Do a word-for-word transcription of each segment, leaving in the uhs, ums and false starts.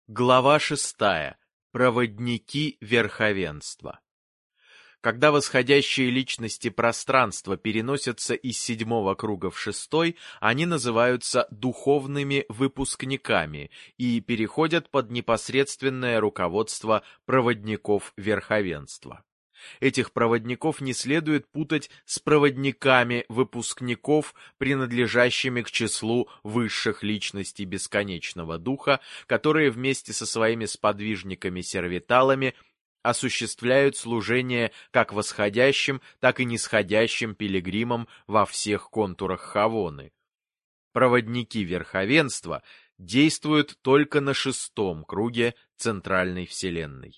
Глава шестая. Проводники верховенства. Когда восходящие личности пространства переносятся из седьмого круга в шестой, они называются духовными выпускниками и переходят под непосредственное руководство проводников верховенства. Этих проводников не следует путать с проводниками выпускников, принадлежащими к числу высших личностей бесконечного духа, которые вместе со своими сподвижниками-сервиталами осуществляют служение как восходящим, так и нисходящим пилигримам во всех контурах Хавоны. Проводники верховенства действуют только на шестом круге центральной вселенной.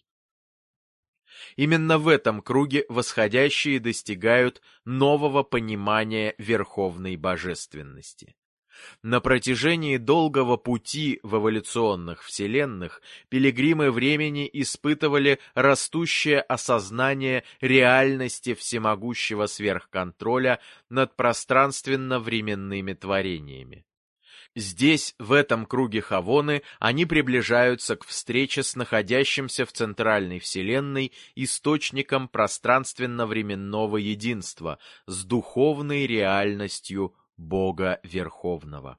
Именно в этом круге восходящие достигают нового понимания верховной божественности. На протяжении долгого пути в эволюционных вселенных пилигримы времени испытывали растущее осознание реальности всемогущего сверхконтроля над пространственно-временными творениями. Здесь, в этом круге Хавоны, они приближаются к встрече с находящимся в центральной вселенной источником пространственно-временного единства, с духовной реальностью Бога Верховного.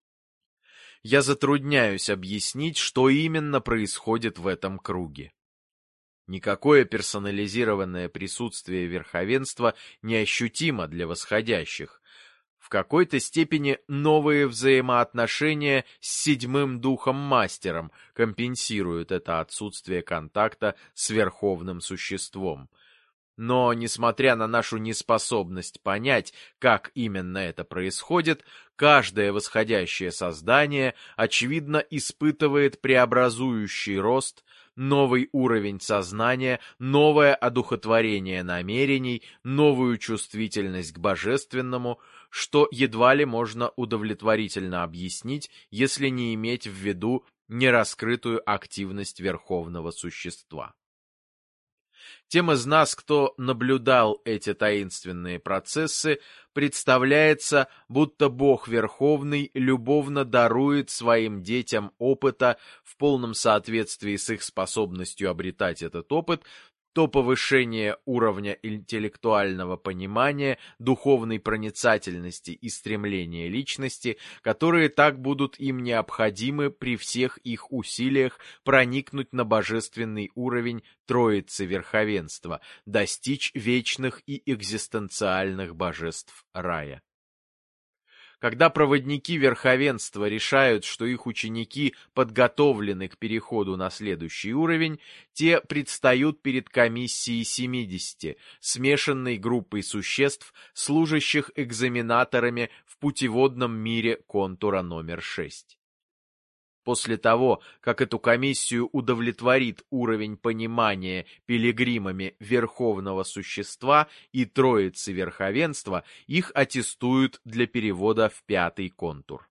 Я затрудняюсь объяснить, что именно происходит в этом круге. Никакое персонализированное присутствие верховенства не ощутимо для восходящих. В какой-то степени новые взаимоотношения с седьмым духом-мастером компенсируют это отсутствие контакта с верховным существом. Но, несмотря на нашу неспособность понять, как именно это происходит, каждое восходящее создание, очевидно, испытывает преобразующий рост, новый уровень сознания, новое одухотворение намерений, новую чувствительность к божественному, что едва ли можно удовлетворительно объяснить, если не иметь в виду нераскрытую активность верховного существа. Тем из нас, кто наблюдал эти таинственные процессы, представляется, будто Бог Верховный любовно дарует своим детям опыта в полном соответствии с их способностью обретать этот опыт, то повышение уровня интеллектуального понимания, духовной проницательности и стремления личности, которые так будут им необходимы при всех их усилиях проникнуть на божественный уровень Троицы Верховенства, достичь вечных и экзистенциальных божеств рая. Когда проводники верховенства решают, что их ученики подготовлены к переходу на следующий уровень, те предстают перед комиссией семидесяти, смешанной группой существ, служащих экзаменаторами в путеводном мире контура номер шесть. После того, как эту комиссию удовлетворит уровень понимания пилигримами верховного существа и Троицы Верховенства, их аттестуют для перевода в пятый контур.